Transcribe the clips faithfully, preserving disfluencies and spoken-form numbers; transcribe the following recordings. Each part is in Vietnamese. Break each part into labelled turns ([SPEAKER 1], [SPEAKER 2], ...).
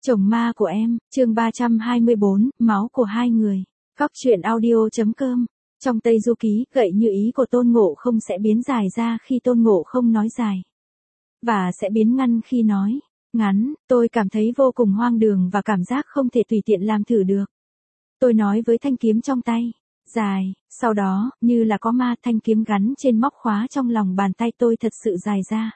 [SPEAKER 1] Chồng ma của em, chương ba trăm hai mươi bốn, máu của hai người. Góc truyện audio.com. Trong Tây Du Ký, gậy như ý của Tôn Ngộ Không sẽ biến dài ra khi Tôn Ngộ Không nói dài. Và sẽ biến ngắn khi nói ngắn. Tôi cảm thấy vô cùng hoang đường và cảm giác không thể tùy tiện làm thử được. Tôi nói với thanh kiếm trong tay. Dài, sau đó, như là có ma, thanh kiếm gắn trên móc khóa trong lòng bàn tay tôi thật sự dài ra.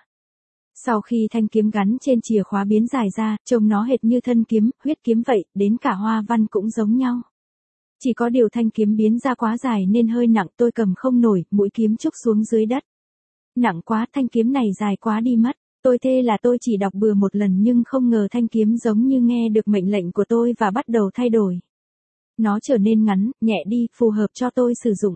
[SPEAKER 1] Sau khi thanh kiếm gắn trên chìa khóa biến dài ra, trông nó hệt như thân kiếm, huyết kiếm vậy, đến cả hoa văn cũng giống nhau. Chỉ có điều thanh kiếm biến ra quá dài nên hơi nặng, tôi cầm không nổi, mũi kiếm trúc xuống dưới đất. Nặng quá, thanh kiếm này dài quá đi mất. Tôi thề là tôi chỉ đọc bừa một lần nhưng không ngờ thanh kiếm giống như nghe được mệnh lệnh của tôi và bắt đầu thay đổi. Nó trở nên ngắn, nhẹ đi, phù hợp cho tôi sử dụng.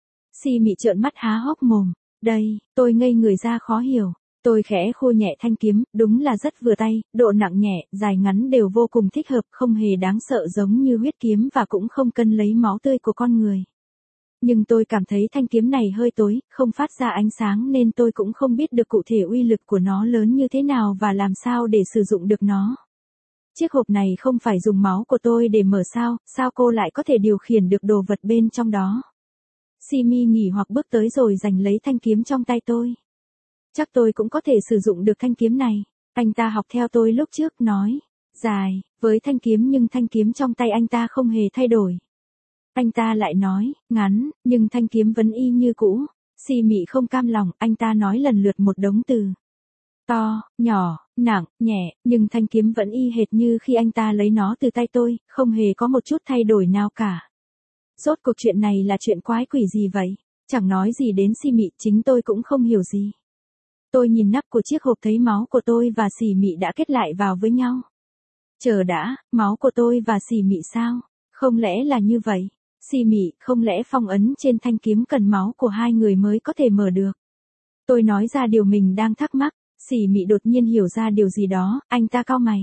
[SPEAKER 1] Si Mị trợn mắt há hốc mồm. Đây, tôi ngây người ra khó hiểu. Tôi khẽ khua nhẹ thanh kiếm, đúng là rất vừa tay, độ nặng nhẹ, dài ngắn đều vô cùng thích hợp, không hề đáng sợ giống như huyết kiếm và cũng không cân lấy máu tươi của con người. Nhưng tôi cảm thấy thanh kiếm này hơi tối, không phát ra ánh sáng nên tôi cũng không biết được cụ thể uy lực của nó lớn như thế nào và làm sao để sử dụng được nó. Chiếc hộp này không phải dùng máu của tôi để mở sao, sao cô lại có thể điều khiển được đồ vật bên trong đó? Si Mi nghỉ hoặc bước tới rồi giành lấy thanh kiếm trong tay tôi. Chắc tôi cũng có thể sử dụng được thanh kiếm này. Anh ta học theo tôi lúc trước nói. Dài, với thanh kiếm nhưng thanh kiếm trong tay anh ta không hề thay đổi. Anh ta lại nói, ngắn, nhưng thanh kiếm vẫn y như cũ. Si Mị không cam lòng, anh ta nói lần lượt một đống từ. To, nhỏ, nặng, nhẹ, nhưng thanh kiếm vẫn y hệt như khi anh ta lấy nó từ tay tôi, không hề có một chút thay đổi nào cả. Rốt cuộc chuyện này là chuyện quái quỷ gì vậy? Chẳng nói gì đến Si Mị, chính tôi cũng không hiểu gì. Tôi nhìn nắp của chiếc hộp thấy máu của tôi và Si Mị đã kết lại vào với nhau. Chờ đã, máu của tôi và Si Mị sao? Không lẽ là như vậy? Si Mị, không lẽ phong ấn trên thanh kiếm cần máu của hai người mới có thể mở được? Tôi nói ra điều mình đang thắc mắc, Si Mị đột nhiên hiểu ra điều gì đó, anh ta cau mày.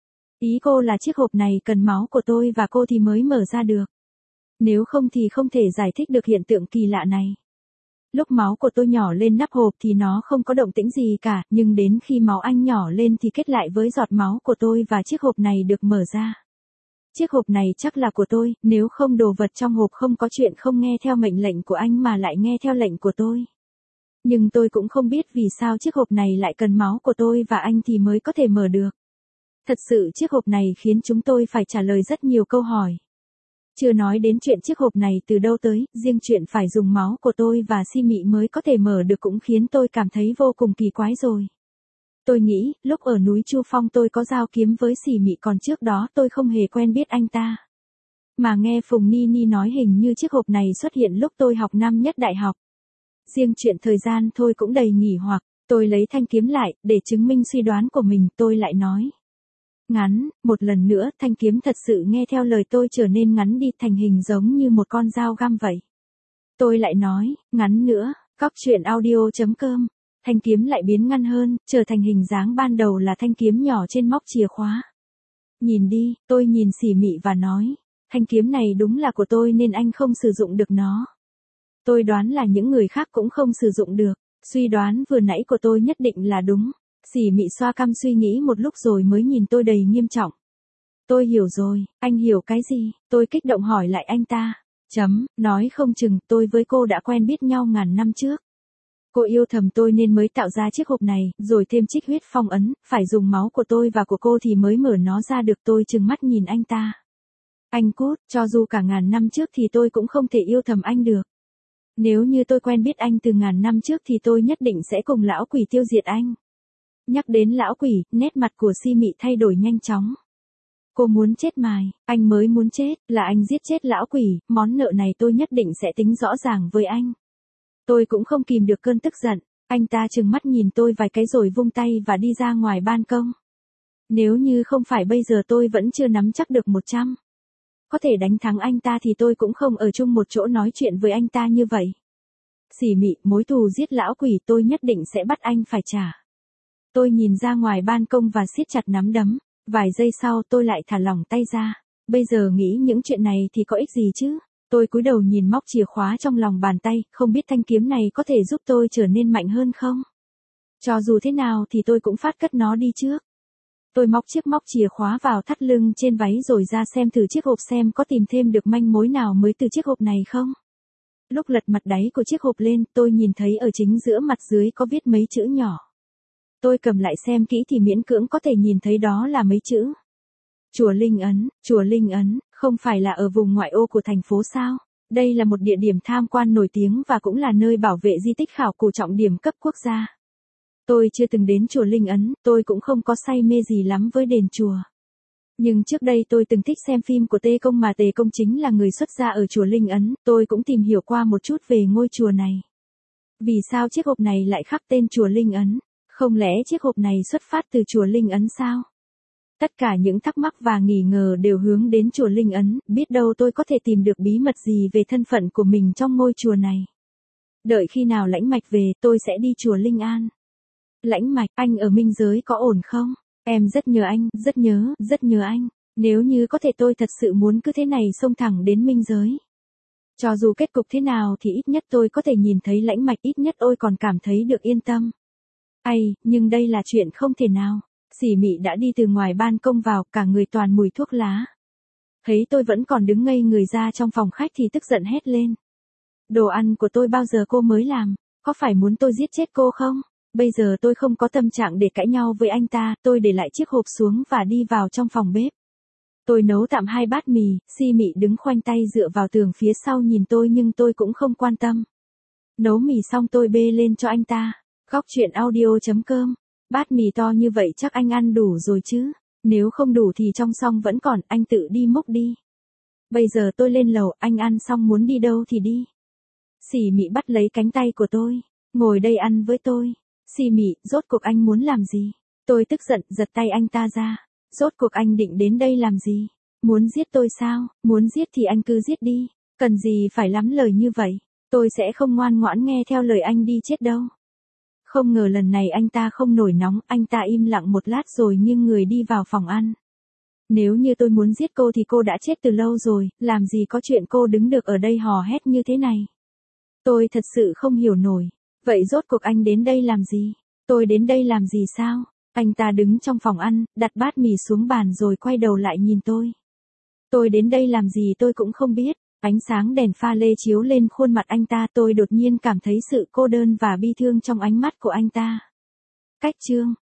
[SPEAKER 1] Ý cô là chiếc hộp này cần máu của tôi và cô thì mới mở ra được. Nếu không thì không thể giải thích được hiện tượng kỳ lạ này. Lúc máu của tôi nhỏ lên nắp hộp thì nó không có động tĩnh gì cả, nhưng đến khi máu anh nhỏ lên thì kết lại với giọt máu của tôi và chiếc hộp này được mở ra. Chiếc hộp này chắc là của tôi, nếu không đồ vật trong hộp không có chuyện không nghe theo mệnh lệnh của anh mà lại nghe theo lệnh của tôi. Nhưng tôi cũng không biết vì sao chiếc hộp này lại cần máu của tôi và anh thì mới có thể mở được. Thật sự chiếc hộp này khiến chúng tôi phải trả lời rất nhiều câu hỏi. Chưa nói đến chuyện chiếc hộp này từ đâu tới, riêng chuyện phải dùng máu của tôi và Si Mị mới có thể mở được cũng khiến tôi cảm thấy vô cùng kỳ quái rồi. Tôi nghĩ, lúc ở núi Chu Phong tôi có giao kiếm với Si Mị còn trước đó tôi không hề quen biết anh ta. Mà nghe Phùng Ni Ni nói hình như chiếc hộp này xuất hiện lúc tôi học năm nhất đại học. Riêng chuyện thời gian thôi cũng đầy nghỉ hoặc, tôi lấy thanh kiếm lại, để chứng minh suy đoán của mình, tôi lại nói. Ngắn, một lần nữa, thanh kiếm thật sự nghe theo lời tôi trở nên ngắn đi thành hình giống như một con dao găm vậy. Tôi lại nói, ngắn nữa, góc truyện audio.com, thanh kiếm lại biến ngắn hơn, trở thành hình dáng ban đầu là thanh kiếm nhỏ trên móc chìa khóa. Nhìn đi, tôi nhìn Si Mị và nói, thanh kiếm này đúng là của tôi nên anh không sử dụng được nó. Tôi đoán là những người khác cũng không sử dụng được, suy đoán vừa nãy của tôi nhất định là đúng. Si Mị xoa cằm suy nghĩ một lúc rồi mới nhìn tôi đầy nghiêm trọng. Tôi hiểu rồi, anh hiểu cái gì? Tôi kích động hỏi lại anh ta. Chấm, nói không chừng tôi với cô đã quen biết nhau ngàn năm trước. Cô yêu thầm tôi nên mới tạo ra chiếc hộp này, rồi thêm trích huyết phong ấn, phải dùng máu của tôi và của cô thì mới mở nó ra được. Tôi trừng mắt nhìn anh ta. Anh cút, cho dù cả ngàn năm trước thì tôi cũng không thể yêu thầm anh được. Nếu như tôi quen biết anh từ ngàn năm trước thì tôi nhất định sẽ cùng lão quỷ tiêu diệt anh. Nhắc đến lão quỷ, nét mặt của Si Mị thay đổi nhanh chóng. Cô muốn chết mài, anh mới muốn chết, là anh giết chết lão quỷ, món nợ này tôi nhất định sẽ tính rõ ràng với anh. Tôi cũng không kìm được cơn tức giận, anh ta trừng mắt nhìn tôi vài cái rồi vung tay và đi ra ngoài ban công. Nếu như không phải bây giờ tôi vẫn chưa nắm chắc được một trăm. Có thể đánh thắng anh ta thì tôi cũng không ở chung một chỗ nói chuyện với anh ta như vậy. Si Mị, mối thù giết lão quỷ tôi nhất định sẽ bắt anh phải trả. Tôi nhìn ra ngoài ban công và siết chặt nắm đấm, vài giây sau tôi lại thả lỏng tay ra. Bây giờ nghĩ những chuyện này thì có ích gì chứ? Tôi cúi đầu nhìn móc chìa khóa trong lòng bàn tay, không biết thanh kiếm này có thể giúp tôi trở nên mạnh hơn không? Cho dù thế nào thì tôi cũng phát cất nó đi trước. Tôi móc chiếc móc chìa khóa vào thắt lưng trên váy rồi ra xem thử chiếc hộp xem có tìm thêm được manh mối nào mới từ chiếc hộp này không. Lúc lật mặt đáy của chiếc hộp lên, tôi nhìn thấy ở chính giữa mặt dưới có viết mấy chữ nhỏ. Tôi cầm lại xem kỹ thì miễn cưỡng có thể nhìn thấy đó là mấy chữ. Chùa Linh Ấn, chùa Linh Ấn, không phải là ở vùng ngoại ô của thành phố sao? Đây là một địa điểm tham quan nổi tiếng và cũng là nơi bảo vệ di tích khảo cổ trọng điểm cấp quốc gia. Tôi chưa từng đến chùa Linh Ấn, tôi cũng không có say mê gì lắm với đền chùa. Nhưng trước đây tôi từng thích xem phim của Tê Công mà Tề Công chính là người xuất gia ở chùa Linh Ấn, tôi cũng tìm hiểu qua một chút về ngôi chùa này. Vì sao chiếc hộp này lại khắc tên chùa Linh Ấn? Không lẽ chiếc hộp này xuất phát từ chùa Linh Ấn sao? Tất cả những thắc mắc và nghi ngờ đều hướng đến chùa Linh Ấn, biết đâu tôi có thể tìm được bí mật gì về thân phận của mình trong ngôi chùa này. Đợi khi nào Lãnh Mạch về, tôi sẽ đi chùa Linh An. Lãnh Mạch, anh ở Minh Giới có ổn không? Em rất nhớ anh, rất nhớ, rất nhớ anh. Nếu như có thể tôi thật sự muốn cứ thế này xông thẳng đến Minh Giới. Cho dù kết cục thế nào thì ít nhất tôi có thể nhìn thấy Lãnh Mạch, ít nhất tôi còn cảm thấy được yên tâm. Ây, nhưng đây là chuyện không thể nào. Sỉ Mị đã đi từ ngoài ban công vào, cả người toàn mùi thuốc lá. Thấy tôi vẫn còn đứng ngây người ra trong phòng khách thì tức giận hét lên. Đồ ăn của tôi bao giờ cô mới làm? Có phải muốn tôi giết chết cô không? Bây giờ tôi không có tâm trạng để cãi nhau với anh ta, tôi để lại chiếc hộp xuống và đi vào trong phòng bếp. Tôi nấu tạm hai bát mì, Si Mị đứng khoanh tay dựa vào tường phía sau nhìn tôi nhưng tôi cũng không quan tâm. Nấu mì xong tôi bê lên cho anh ta. Góc chuyện audio chấm com. Bát mì to như vậy chắc anh ăn đủ rồi chứ. Nếu không đủ thì trong xong vẫn còn, anh tự đi múc đi. Bây giờ tôi lên lầu, anh ăn xong muốn đi đâu thì đi. Sỉ Mị bắt lấy cánh tay của tôi. Ngồi đây ăn với tôi. Si Mị, rốt cuộc anh muốn làm gì? Tôi tức giận, giật tay anh ta ra. Rốt cuộc anh định đến đây làm gì? Muốn giết tôi sao? Muốn giết thì anh cứ giết đi. Cần gì phải lắm lời như vậy? Tôi sẽ không ngoan ngoãn nghe theo lời anh đi chết đâu. Không ngờ lần này anh ta không nổi nóng, anh ta im lặng một lát rồi nghiêng người đi vào phòng ăn. Nếu như tôi muốn giết cô thì cô đã chết từ lâu rồi, làm gì có chuyện cô đứng được ở đây hò hét như thế này. Tôi thật sự không hiểu nổi. Vậy rốt cuộc anh đến đây làm gì? Tôi đến đây làm gì sao? Anh ta đứng trong phòng ăn, đặt bát mì xuống bàn rồi quay đầu lại nhìn tôi. Tôi đến đây làm gì tôi cũng không biết. Ánh sáng đèn pha lê chiếu lên khuôn mặt anh ta, tôi đột nhiên cảm thấy sự cô đơn và bi thương trong ánh mắt của anh ta. Cách chương